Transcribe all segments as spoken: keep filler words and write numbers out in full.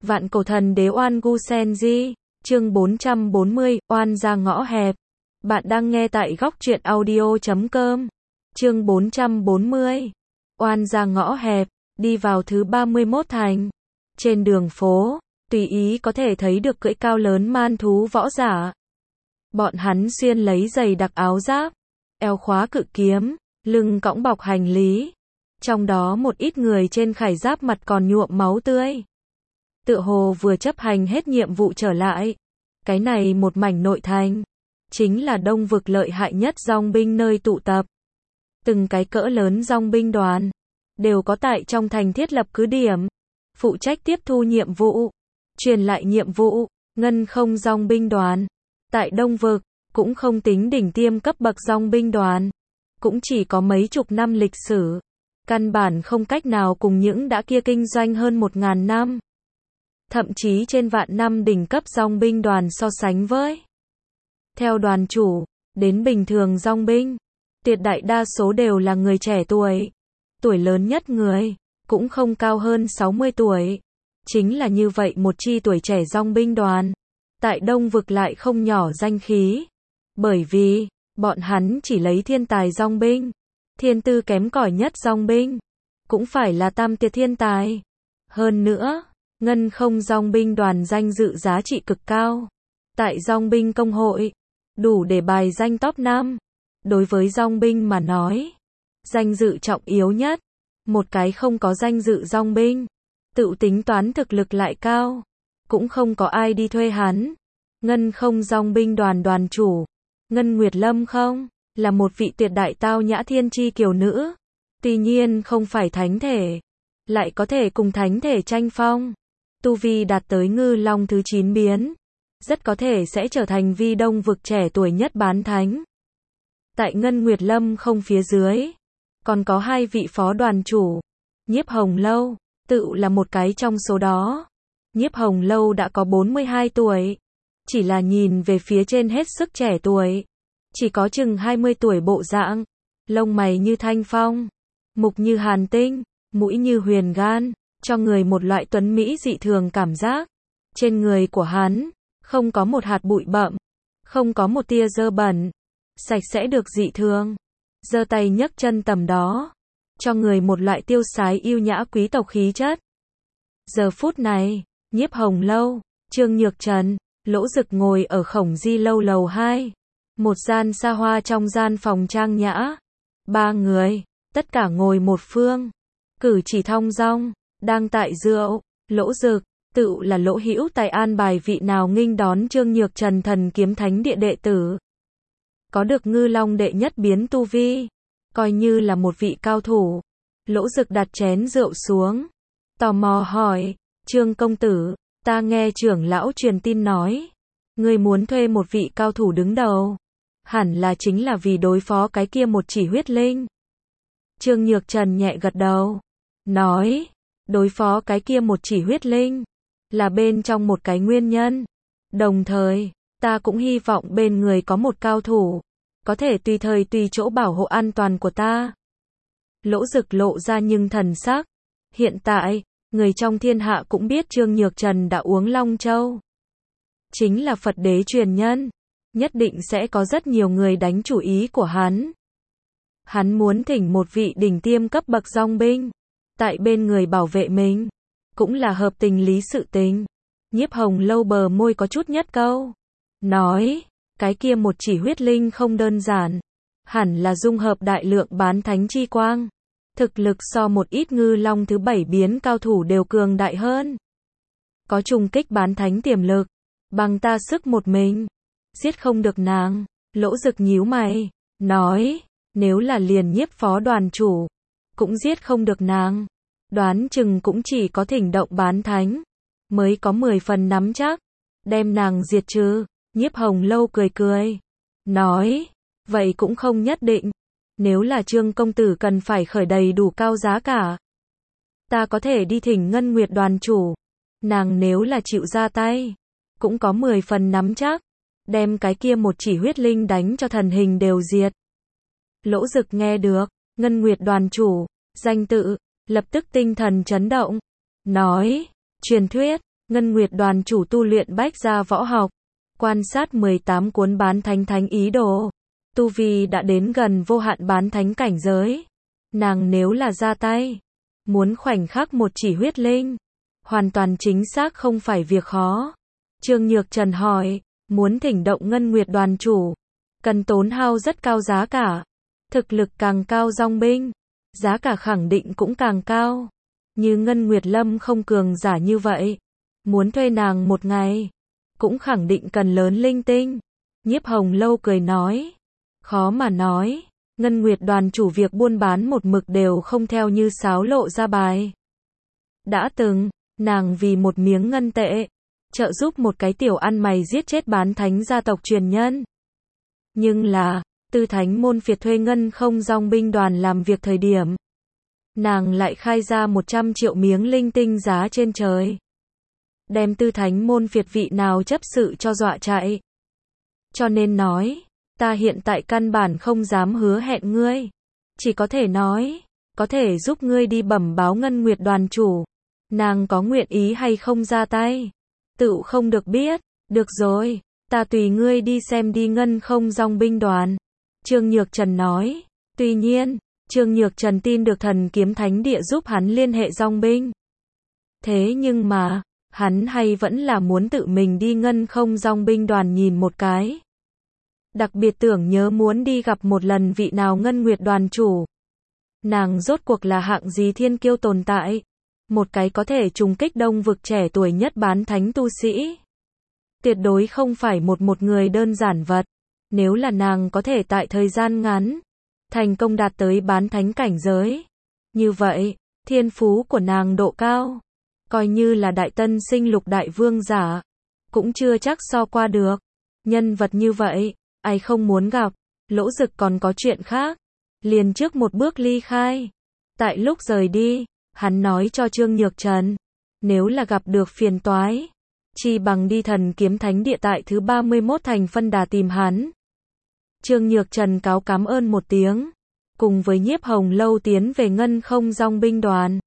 Vạn cổ thần đế Oan Gu Senji, chương bốn trăm bốn mươi, oan ra ngõ hẹp. Bạn đang nghe tại góc truyện audio chấm com. Chương bốn trăm bốn mươi. Oan ra ngõ hẹp, đi vào thứ ba mươi mốt thành. Trên đường phố, tùy ý có thể thấy được cưỡi cao lớn man thú võ giả. Bọn hắn xuyên lấy giày đặc áo giáp, eo khóa cự kiếm, lưng cõng bọc hành lý. Trong đó một ít người trên khải giáp mặt còn nhuộm máu tươi. Tựa hồ vừa chấp hành hết nhiệm vụ trở lại. Cái này một mảnh nội thành, chính là đông vực lợi hại nhất dòng binh nơi tụ tập. Từng cái cỡ lớn dòng binh đoàn, đều có tại trong thành thiết lập cứ điểm, phụ trách tiếp thu nhiệm vụ, truyền lại nhiệm vụ. Ngân không dòng binh đoàn, tại đông vực, cũng không tính đỉnh tiêm cấp bậc dòng binh đoàn, cũng chỉ có mấy chục năm lịch sử, căn bản không cách nào cùng những đã kia kinh doanh hơn một ngàn năm. Thậm chí trên vạn năm đỉnh cấp dòng binh đoàn so sánh với. Theo đoàn chủ, đến bình thường dòng binh, tuyệt đại đa số đều là người trẻ tuổi. Tuổi lớn nhất người, cũng không cao hơn sáu mươi tuổi. Chính là như vậy một chi tuổi trẻ dòng binh đoàn. Tại đông vực lại không nhỏ danh khí. Bởi vì, bọn hắn chỉ lấy thiên tài dòng binh. Thiên tư kém cỏi nhất dòng binh, cũng phải là tam tiệt thiên tài. Hơn nữa, ngân không dòng binh đoàn danh dự giá trị cực cao. Tại dòng binh công hội, đủ để bài danh top năm. Đối với dòng binh mà nói, danh dự trọng yếu nhất. Một cái không có danh dự dòng binh, tự tính toán thực lực lại cao, cũng không có ai đi thuê hắn. Ngân không dòng binh đoàn đoàn chủ, Ngân Nguyệt Lâm không, là một vị tuyệt đại tao nhã thiên chi kiều nữ. Tuy nhiên không phải thánh thể, lại có thể cùng thánh thể tranh phong. Tu vi đạt tới ngư long thứ chín biến, rất có thể sẽ trở thành vi đông vực trẻ tuổi nhất bán thánh. Tại Ngân Nguyệt Lâm không phía dưới, còn có hai vị phó đoàn chủ. Nhiếp Hồng Lâu, tự là một cái trong số đó. Nhiếp Hồng Lâu đã có bốn mươi hai tuổi, chỉ là nhìn về phía trên hết sức trẻ tuổi. Chỉ có chừng hai mươi tuổi bộ dạng, lông mày như thanh phong, mục như hàn tinh, mũi như huyền gan, cho người một loại tuấn mỹ dị thường cảm giác. Trên người của hắn, không có một hạt bụi bặm, không có một tia dơ bẩn, sạch sẽ được dị thường. Giơ tay nhấc chân tầm đó, cho người một loại tiêu sái yêu nhã quý tộc khí chất. Giờ phút này, Nhiếp Hồng Lâu, Trương Nhược Trần, Lỗ Dực ngồi ở Khổng Di lâu lầu hai. Một gian xa hoa trong gian phòng trang nhã. Ba người, tất cả ngồi một phương. Cử chỉ thong dong, đang tại rượu. Lỗ Dực, tự là Lỗ Hữu Tài an bài vị nào nghênh đón Trương Nhược Trần thần kiếm thánh địa đệ tử. Có được ngư long đệ nhất biến tu vi, coi như là một vị cao thủ. Lỗ Dực đặt chén rượu xuống, tò mò hỏi, Trương công tử, ta nghe trưởng lão truyền tin nói, ngươi muốn thuê một vị cao thủ đứng đầu. Hẳn là chính là vì đối phó cái kia một chỉ huyết linh. Trương Nhược Trần nhẹ gật đầu, nói, đối phó cái kia một chỉ huyết linh, là bên trong một cái nguyên nhân. Đồng thời, ta cũng hy vọng bên người có một cao thủ, có thể tùy thời tùy chỗ bảo hộ an toàn của ta. Lỗ Dực lộ ra nhưng thần sắc. Hiện tại, người trong thiên hạ cũng biết Trương Nhược Trần đã uống Long Châu. Chính là Phật đế truyền nhân. Nhất định sẽ có rất nhiều người đánh chủ ý của hắn. Hắn muốn thỉnh một vị đỉnh tiêm cấp bậc dòng binh, tại bên người bảo vệ mình, cũng là hợp tình lý sự tình. Nhiếp Hồng Lâu bờ môi có chút nhất câu, nói, cái kia một chỉ huyết linh không đơn giản, hẳn là dung hợp đại lượng bán thánh chi quang. Thực lực so một ít ngư long thứ bảy biến cao thủ đều cường đại hơn. Có trùng kích bán thánh tiềm lực, bằng ta sức một mình, giết không được nàng. Lỗ Dực nhíu mày, nói, nếu là liền Nhiếp phó đoàn chủ, cũng giết không được nàng. Đoán chừng cũng chỉ có thỉnh động bán thánh, mới có mười phần nắm chắc, đem nàng diệt trừ. Nhiếp Hồng Lâu cười cười, nói, vậy cũng không nhất định. Nếu là Trương công tử cần phải khởi đầy đủ cao giá cả, ta có thể đi thỉnh Ngân Nguyệt đoàn chủ. Nàng nếu là chịu ra tay, cũng có mười phần nắm chắc, đem cái kia một chỉ huyết linh đánh cho thần hình đều diệt. Lỗ Dực nghe được, Ngân Nguyệt đoàn chủ, danh tự, lập tức tinh thần chấn động. Nói, truyền thuyết, Ngân Nguyệt đoàn chủ tu luyện bách gia võ học, quan sát mười tám cuốn bán thánh thánh ý đồ, tu vi đã đến gần vô hạn bán thánh cảnh giới. Nàng nếu là ra tay, muốn khoảnh khắc một chỉ huyết linh, hoàn toàn chính xác không phải việc khó. Trương Nhược Trần hỏi, muốn thỉnh động Ngân Nguyệt đoàn chủ, cần tốn hao rất cao giá cả. Thực lực càng cao dòng binh, giá cả khẳng định cũng càng cao. Như Ngân Nguyệt Lâm không cường giả như vậy, muốn thuê nàng một ngày, cũng khẳng định cần lớn linh tinh. Nhiếp Hồng Lâu cười nói, khó mà nói, Ngân Nguyệt đoàn chủ việc buôn bán một mực đều không theo như sáo lộ ra bài. Đã từng, nàng vì một miếng ngân tệ, trợ giúp một cái tiểu ăn mày giết chết bán thánh gia tộc truyền nhân. Nhưng là, Tư Thánh môn phiệt thuê ngân không dòng binh đoàn làm việc thời điểm, nàng lại khai ra một trăm triệu miếng linh tinh giá trên trời. Đem Tư Thánh môn phiệt vị nào chấp sự cho dọa chạy. Cho nên nói, ta hiện tại căn bản không dám hứa hẹn ngươi. Chỉ có thể nói, có thể giúp ngươi đi bẩm báo Ngân Nguyệt đoàn chủ. Nàng có nguyện ý hay không ra tay, tự không được biết. Được rồi, ta tùy ngươi đi xem đi Ngân không dòng binh đoàn. Trương Nhược Trần nói. Tuy nhiên, Trương Nhược Trần tin được thần kiếm thánh địa giúp hắn liên hệ dòng binh. Thế nhưng mà, hắn hay vẫn là muốn tự mình đi Ngân không dòng binh đoàn nhìn một cái. Đặc biệt tưởng nhớ muốn đi gặp một lần vị nào Ngân Nguyệt đoàn chủ. Nàng rốt cuộc là hạng gì thiên kiêu tồn tại. Một cái có thể trùng kích đông vực trẻ tuổi nhất bán thánh tu sĩ. Tuyệt đối không phải một một người đơn giản vật. Nếu là nàng có thể tại thời gian ngắn, thành công đạt tới bán thánh cảnh giới. Như vậy, thiên phú của nàng độ cao, coi như là đại tân sinh lục đại vương giả, cũng chưa chắc so qua được. Nhân vật như vậy, ai không muốn gặp. Lỗ Dực còn có chuyện khác, liền trước một bước ly khai. Tại lúc rời đi, hắn nói cho Trương Nhược Trần, nếu là gặp được phiền toái, chi bằng đi thần kiếm thánh địa tại thứ ba mươi mốt thành phân đà tìm hắn. Trương Nhược Trần cáo cảm ơn một tiếng, cùng với Nhiếp Hồng Lâu tiến về Ngân không dòng binh đoàn.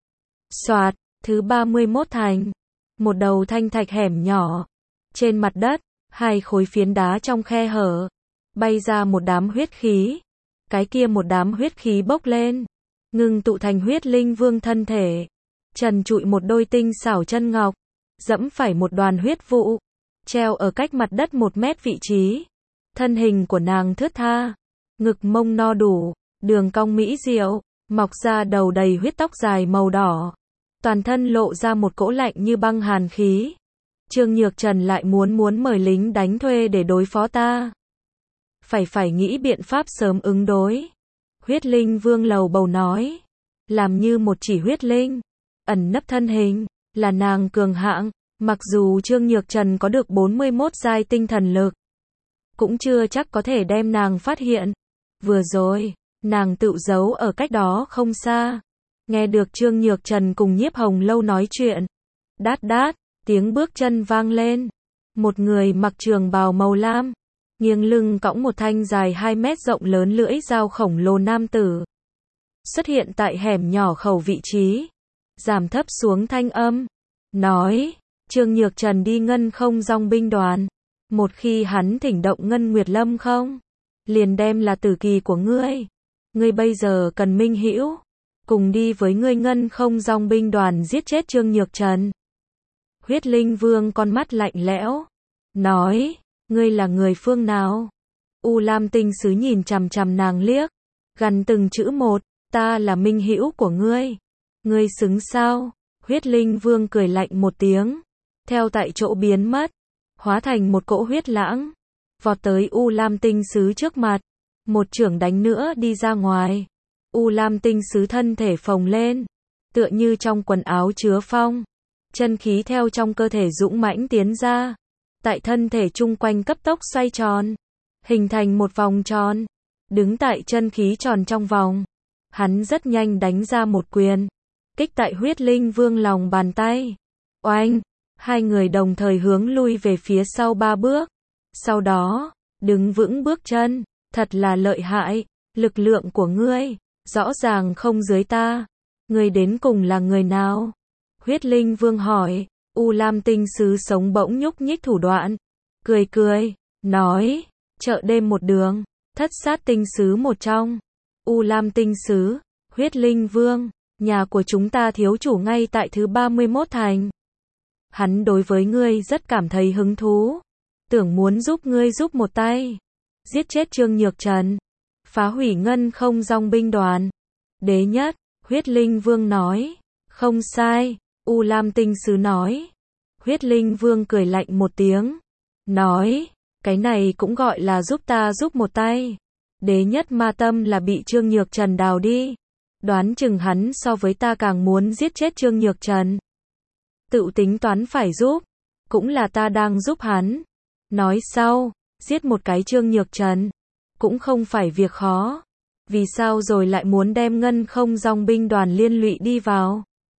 Soạt, thứ ba mươi mốt thành, một đầu thanh thạch hẻm nhỏ, trên mặt đất, hai khối phiến đá trong khe hở, bay ra một đám huyết khí. Cái kia một đám huyết khí bốc lên, ngưng tụ thành huyết linh vương thân thể. Trần trụi một đôi tinh xảo chân ngọc, dẫm phải một đoàn huyết vụ, treo ở cách mặt đất một mét vị trí. Thân hình của nàng thướt tha, ngực mông no đủ, đường cong mỹ diệu, mọc ra đầu đầy huyết tóc dài màu đỏ. Toàn thân lộ ra một cỗ lạnh như băng hàn khí. Trương Nhược Trần lại muốn muốn mời lính đánh thuê để đối phó ta. Phải phải nghĩ biện pháp sớm ứng đối. Huyết linh vương lầu bầu nói. Làm như một chỉ huyết linh, ẩn nấp thân hình, là nàng cường hạng. Mặc dù Trương Nhược Trần có được bốn mươi mốt giai tinh thần lực, cũng chưa chắc có thể đem nàng phát hiện. Vừa rồi, nàng tự giấu ở cách đó không xa. Nghe được Trương Nhược Trần cùng Nhiếp Hồng Lâu nói chuyện. Đát đát, tiếng bước chân vang lên. Một người mặc trường bào màu lam, nghiêng lưng cõng một thanh dài hai mét rộng lớn lưỡi dao khổng lồ nam tử. Xuất hiện tại hẻm nhỏ khẩu vị trí. Giảm thấp xuống thanh âm. Nói, Trương Nhược Trần đi Ngân không dòng binh đoàn. Một khi hắn thỉnh động Ngân Nguyệt Lâm không, liền đem là tử kỳ của ngươi. Ngươi bây giờ cần minh hữu, cùng đi với ngươi Ngân không dòng binh đoàn giết chết Trương Nhược Trần. Huyết linh vương con mắt lạnh lẽo, nói, ngươi là người phương nào? U Lam tinh sứ nhìn chằm chằm nàng liếc, gằn từng chữ một, ta là minh hữu của ngươi. Ngươi xứng sao? Huyết linh vương cười lạnh một tiếng, theo tại chỗ biến mất, hóa thành một cỗ huyết lãng, vọt tới U Lam tinh sứ trước mặt, một chưởng đánh nữa đi ra ngoài. U Lam tinh sứ thân thể phồng lên, tựa như trong quần áo chứa phong, chân khí theo trong cơ thể dũng mãnh tiến ra, tại thân thể chung quanh cấp tốc xoay tròn, hình thành một vòng tròn, đứng tại chân khí tròn trong vòng. Hắn rất nhanh đánh ra một quyền, kích tại huyết linh vương lòng bàn tay. Oanh! Hai người đồng thời hướng lui về phía sau ba bước. Sau đó, đứng vững bước chân. Thật là lợi hại, lực lượng của ngươi, rõ ràng không dưới ta. Ngươi đến cùng là người nào? Huyết linh vương hỏi. U Lam tinh sứ sống bỗng nhúc nhích thủ đoạn, cười cười, nói, chợ đêm một đường, thất sát tinh sứ một trong. U Lam tinh sứ, huyết linh vương, nhà của chúng ta thiếu chủ ngay tại thứ ba mươi mốt thành. Hắn đối với ngươi rất cảm thấy hứng thú, tưởng muốn giúp ngươi giúp một tay, giết chết Trương Nhược Trần, phá hủy ngân không dòng binh đoàn. Đế nhất, huyết linh vương nói, không sai. U Lam tinh sứ nói. Huyết linh vương cười lạnh một tiếng, nói, cái này cũng gọi là giúp ta giúp một tay. Đế nhất ma tâm là bị Trương Nhược Trần đào đi, đoán chừng hắn so với ta càng muốn giết chết Trương Nhược Trần. Tự tính toán phải giúp, cũng là ta đang giúp hắn. Nói sau, giết một cái Trương Nhược Trần, cũng không phải việc khó. Vì sao rồi lại muốn đem ngân không dòng binh đoàn liên lụy đi vào?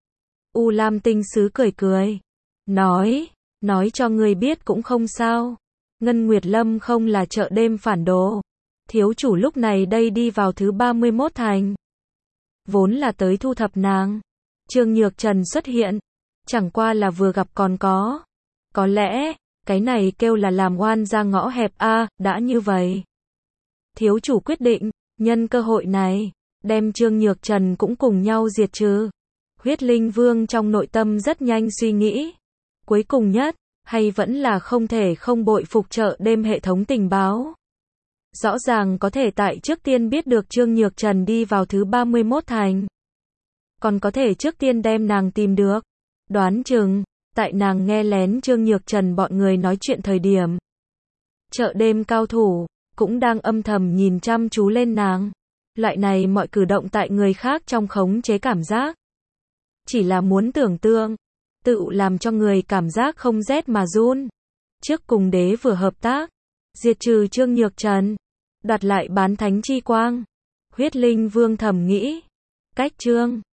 U Lam tinh sứ cười cười, nói, nói cho ngươi biết cũng không sao. Ngân Nguyệt Lâm không là chợ đêm phản đồ. Thiếu chủ lúc này đây đi vào thứ ba mươi mốt thành, vốn là tới thu thập nàng. Trương Nhược Trần xuất hiện, chẳng qua là vừa gặp còn có. Có lẽ, cái này kêu là làm oan ra ngõ hẹp a. À, đã như vậy, thiếu chủ quyết định, nhân cơ hội này, đem Trương Nhược Trần cũng cùng nhau diệt trừ. Huyết linh vương trong nội tâm rất nhanh suy nghĩ. Cuối cùng nhất, hay vẫn là không thể không bội phục chợ đêm hệ thống tình báo. Rõ ràng có thể tại trước tiên biết được Trương Nhược Trần đi vào thứ ba mươi mốt thành. Còn có thể trước tiên đem nàng tìm được. Đoán chừng, tại nàng nghe lén Trương Nhược Trần bọn người nói chuyện thời điểm, chợ đêm cao thủ, cũng đang âm thầm nhìn chăm chú lên nàng. Loại này mọi cử động tại người khác trong khống chế cảm giác. Chỉ là muốn tưởng tượng, tự làm cho người cảm giác không rét mà run. Trước cùng đế vừa hợp tác, diệt trừ Trương Nhược Trần, đoạt lại bán thánh chi quang. Huyết linh vương thầm nghĩ, cách Trương